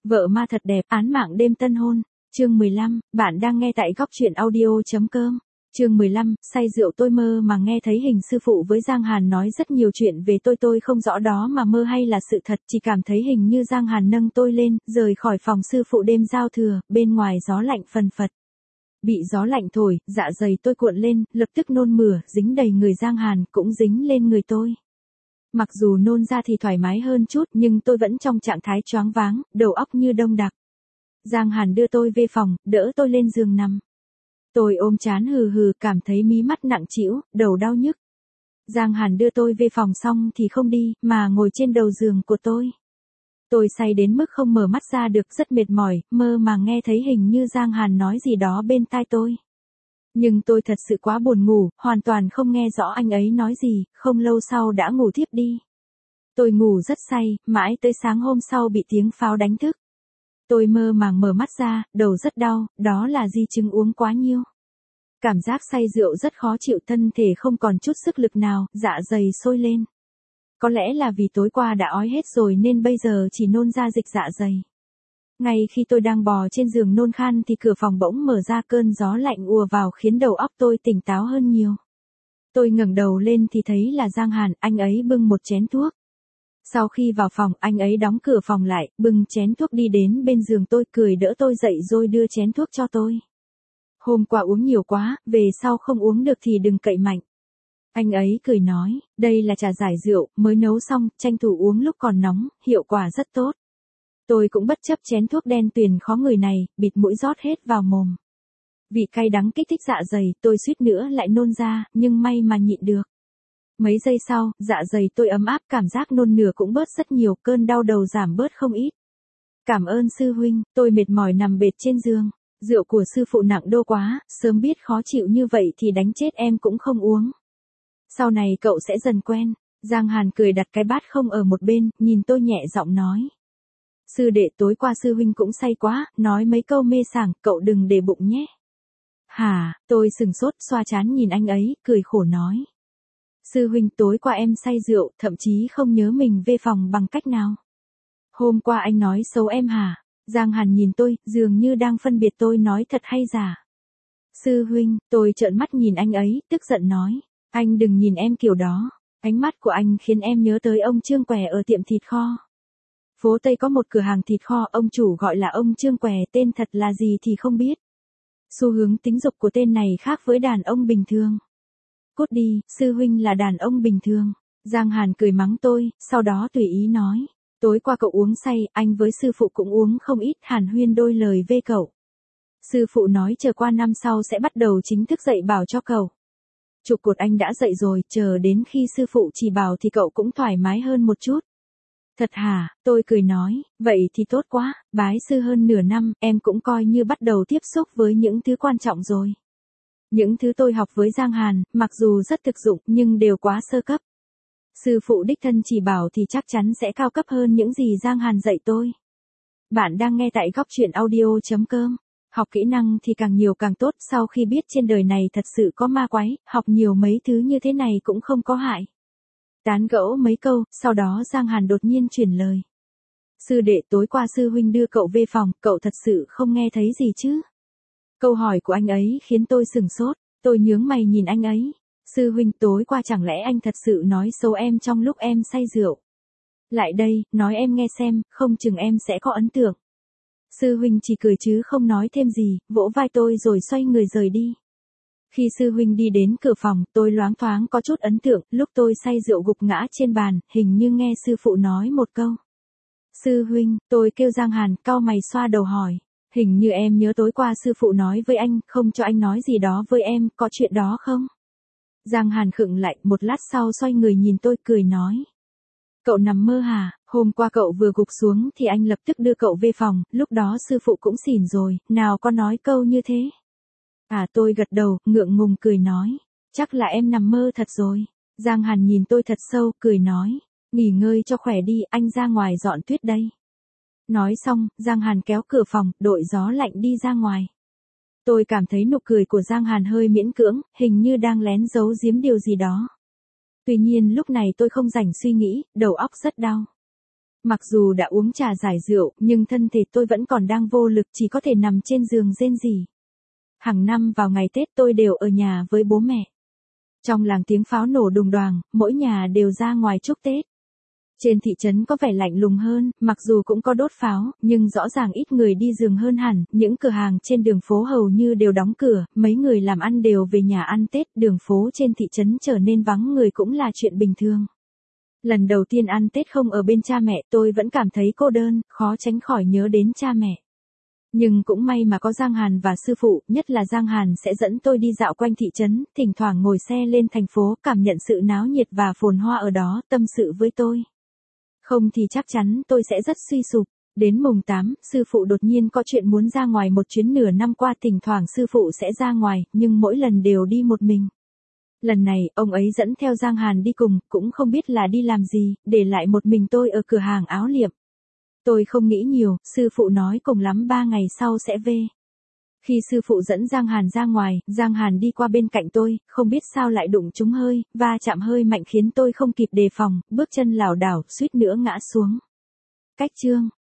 Vợ ma thật đẹp, án mạng đêm tân hôn. Chương 15, bạn đang nghe tại góc truyện audio.com. Chương 15, say rượu tôi mơ mà nghe thấy hình sư phụ với Giang Hàn nói rất nhiều chuyện về tôi không rõ đó mà mơ hay là sự thật, chỉ cảm thấy hình như Giang Hàn nâng tôi lên, rời khỏi phòng sư phụ đêm giao thừa, bên ngoài gió lạnh phần phật. Bị gió lạnh thổi, dạ dày tôi cuộn lên, lập tức nôn mửa, dính đầy người Giang Hàn, cũng dính lên người tôi. Mặc dù nôn ra thì thoải mái hơn chút nhưng tôi vẫn trong trạng thái choáng váng, đầu óc như đông đặc. Giang Hàn đưa tôi về phòng, đỡ tôi lên giường nằm. Tôi ôm trán hừ hừ, cảm thấy mí mắt nặng trĩu, đầu đau nhức. Giang Hàn đưa tôi về phòng xong thì không đi, mà ngồi trên đầu giường của tôi. Tôi say đến mức không mở mắt ra được, rất mệt mỏi, mơ mà nghe thấy hình như Giang Hàn nói gì đó bên tai tôi. Nhưng tôi thật sự quá buồn ngủ, hoàn toàn không nghe rõ anh ấy nói gì, không lâu sau đã ngủ thiếp đi. Tôi ngủ rất say, mãi tới sáng hôm sau bị tiếng pháo đánh thức. Tôi mơ màng mở mắt ra, đầu rất đau, đó là di chứng uống quá nhiều. Cảm giác say rượu rất khó chịu, thân thể không còn chút sức lực nào, dạ dày sôi lên. Có lẽ là vì tối qua đã ói hết rồi nên bây giờ chỉ nôn ra dịch dạ dày. Ngay khi tôi đang bò trên giường nôn khan thì cửa phòng bỗng mở ra, cơn gió lạnh ùa vào khiến đầu óc tôi tỉnh táo hơn nhiều. Tôi ngẩng đầu lên thì thấy là Giang Hàn, anh ấy bưng một chén thuốc. Sau khi vào phòng, anh ấy đóng cửa phòng lại, bưng chén thuốc đi đến bên giường tôi, cười đỡ tôi dậy rồi đưa chén thuốc cho tôi. Hôm qua uống nhiều quá, về sau không uống được thì đừng cậy mạnh. Anh ấy cười nói, đây là trà giải rượu, mới nấu xong, tranh thủ uống lúc còn nóng, hiệu quả rất tốt. Tôi cũng bất chấp chén thuốc đen tuyền khó ngửi này, bịt mũi rót hết vào mồm. Vị cay đắng kích thích dạ dày, tôi suýt nữa lại nôn ra, nhưng may mà nhịn được. Mấy giây sau, dạ dày tôi ấm áp, cảm giác nôn nửa cũng bớt rất nhiều, cơn đau đầu giảm bớt không ít. Cảm ơn sư huynh, tôi mệt mỏi nằm bệt trên giường. Rượu của sư phụ nặng đô quá, sớm biết khó chịu như vậy thì đánh chết em cũng không uống. Sau này cậu sẽ dần quen. Giang Hàn cười đặt cái bát không ở một bên, nhìn tôi nhẹ giọng nói. Sư đệ, tối qua sư huynh cũng say quá, nói mấy câu mê sảng, cậu đừng để bụng nhé. Hả, tôi sừng sốt, xoa trán nhìn anh ấy, cười khổ nói. Sư huynh, tối qua em say rượu, thậm chí không nhớ mình về phòng bằng cách nào. Hôm qua anh nói xấu em hả? Giang Hàn nhìn tôi, dường như đang phân biệt tôi nói thật hay giả. Sư huynh, tôi trợn mắt nhìn anh ấy, tức giận nói. Anh đừng nhìn em kiểu đó. Ánh mắt của anh khiến em nhớ tới ông Trương Què ở tiệm thịt kho. Phố Tây có một cửa hàng thịt kho, ông chủ gọi là ông Trương Què, tên thật là gì thì không biết. Xu hướng tính dục của tên này khác với đàn ông bình thường. Cút đi, sư huynh là đàn ông bình thường. Giang Hàn cười mắng tôi, sau đó tùy ý nói. Tối qua cậu uống say, anh với sư phụ cũng uống không ít, hàn huyên đôi lời về cậu. Sư phụ nói chờ qua năm sau sẽ bắt đầu chính thức dạy bảo cho cậu. Trụ cột anh đã dạy rồi, chờ đến khi sư phụ chỉ bảo thì cậu cũng thoải mái hơn một chút. Thật hả? Tôi cười nói, vậy thì tốt quá, bái sư hơn nửa năm, em cũng coi như bắt đầu tiếp xúc với những thứ quan trọng rồi. Những thứ tôi học với Giang Hàn, mặc dù rất thực dụng nhưng đều quá sơ cấp. Sư phụ đích thân chỉ bảo thì chắc chắn sẽ cao cấp hơn những gì Giang Hàn dạy tôi. Bạn đang nghe tại góc truyện audio.com. Học kỹ năng thì càng nhiều càng tốt, sau khi biết trên đời này thật sự có ma quái, học nhiều mấy thứ như thế này cũng không có hại. Tán gẫu mấy câu, sau đó Giang Hàn đột nhiên chuyển lời. Sư đệ, tối qua sư huynh đưa cậu về phòng, cậu thật sự không nghe thấy gì chứ? Câu hỏi của anh ấy khiến tôi sửng sốt, tôi nhướng mày nhìn anh ấy. Sư huynh, tối qua chẳng lẽ anh thật sự nói xấu em trong lúc em say rượu? Lại đây, nói em nghe xem, không chừng em sẽ có ấn tượng. Sư huynh chỉ cười chứ không nói thêm gì, vỗ vai tôi rồi xoay người rời đi. Khi sư huynh đi đến cửa phòng, tôi loáng thoáng có chút ấn tượng, lúc tôi say rượu gục ngã trên bàn, hình như nghe sư phụ nói một câu. Sư huynh, tôi kêu Giang Hàn, cau mày xoa đầu hỏi. Hình như em nhớ tối qua sư phụ nói với anh, không cho anh nói gì đó với em, có chuyện đó không? Giang Hàn khựng lại, một lát sau xoay người nhìn tôi, cười nói. Cậu nằm mơ hả? Hôm qua cậu vừa gục xuống thì anh lập tức đưa cậu về phòng, lúc đó sư phụ cũng xỉn rồi, nào có nói câu như thế. À, tôi gật đầu, ngượng ngùng cười nói. Chắc là em nằm mơ thật rồi. Giang Hàn nhìn tôi thật sâu, cười nói. Nghỉ ngơi cho khỏe đi, anh ra ngoài dọn tuyết đây. Nói xong, Giang Hàn kéo cửa phòng, đội gió lạnh đi ra ngoài. Tôi cảm thấy nụ cười của Giang Hàn hơi miễn cưỡng, hình như đang lén giấu giếm điều gì đó. Tuy nhiên lúc này tôi không rảnh suy nghĩ, đầu óc rất đau. Mặc dù đã uống trà giải rượu, nhưng thân thể tôi vẫn còn đang vô lực, chỉ có thể nằm trên giường rên rỉ. Hàng năm vào ngày Tết tôi đều ở nhà với bố mẹ. Trong làng tiếng pháo nổ đùng đoàng, mỗi nhà đều ra ngoài chúc Tết. Trên thị trấn có vẻ lạnh lùng hơn, mặc dù cũng có đốt pháo, nhưng rõ ràng ít người đi giường hơn hẳn, những cửa hàng trên đường phố hầu như đều đóng cửa, mấy người làm ăn đều về nhà ăn Tết, đường phố trên thị trấn trở nên vắng người cũng là chuyện bình thường. Lần đầu tiên ăn Tết không ở bên cha mẹ, tôi vẫn cảm thấy cô đơn, khó tránh khỏi nhớ đến cha mẹ. Nhưng cũng may mà có Giang Hàn và sư phụ, nhất là Giang Hàn sẽ dẫn tôi đi dạo quanh thị trấn, thỉnh thoảng ngồi xe lên thành phố, cảm nhận sự náo nhiệt và phồn hoa ở đó, tâm sự với tôi. Không thì chắc chắn tôi sẽ rất suy sụp. Đến mùng 8, sư phụ đột nhiên có chuyện muốn ra ngoài một chuyến, nửa năm qua thỉnh thoảng sư phụ sẽ ra ngoài, nhưng mỗi lần đều đi một mình. Lần này, ông ấy dẫn theo Giang Hàn đi cùng, cũng không biết là đi làm gì, để lại một mình tôi ở cửa hàng áo liệm. Tôi không nghĩ nhiều, sư phụ nói cùng lắm 3 ngày sau sẽ về. Khi sư phụ dẫn Giang Hàn ra ngoài, Giang Hàn đi qua bên cạnh tôi, không biết sao lại đụng trúng hơi, va chạm hơi mạnh khiến tôi không kịp đề phòng, bước chân lảo đảo, suýt nữa ngã xuống. Cách chương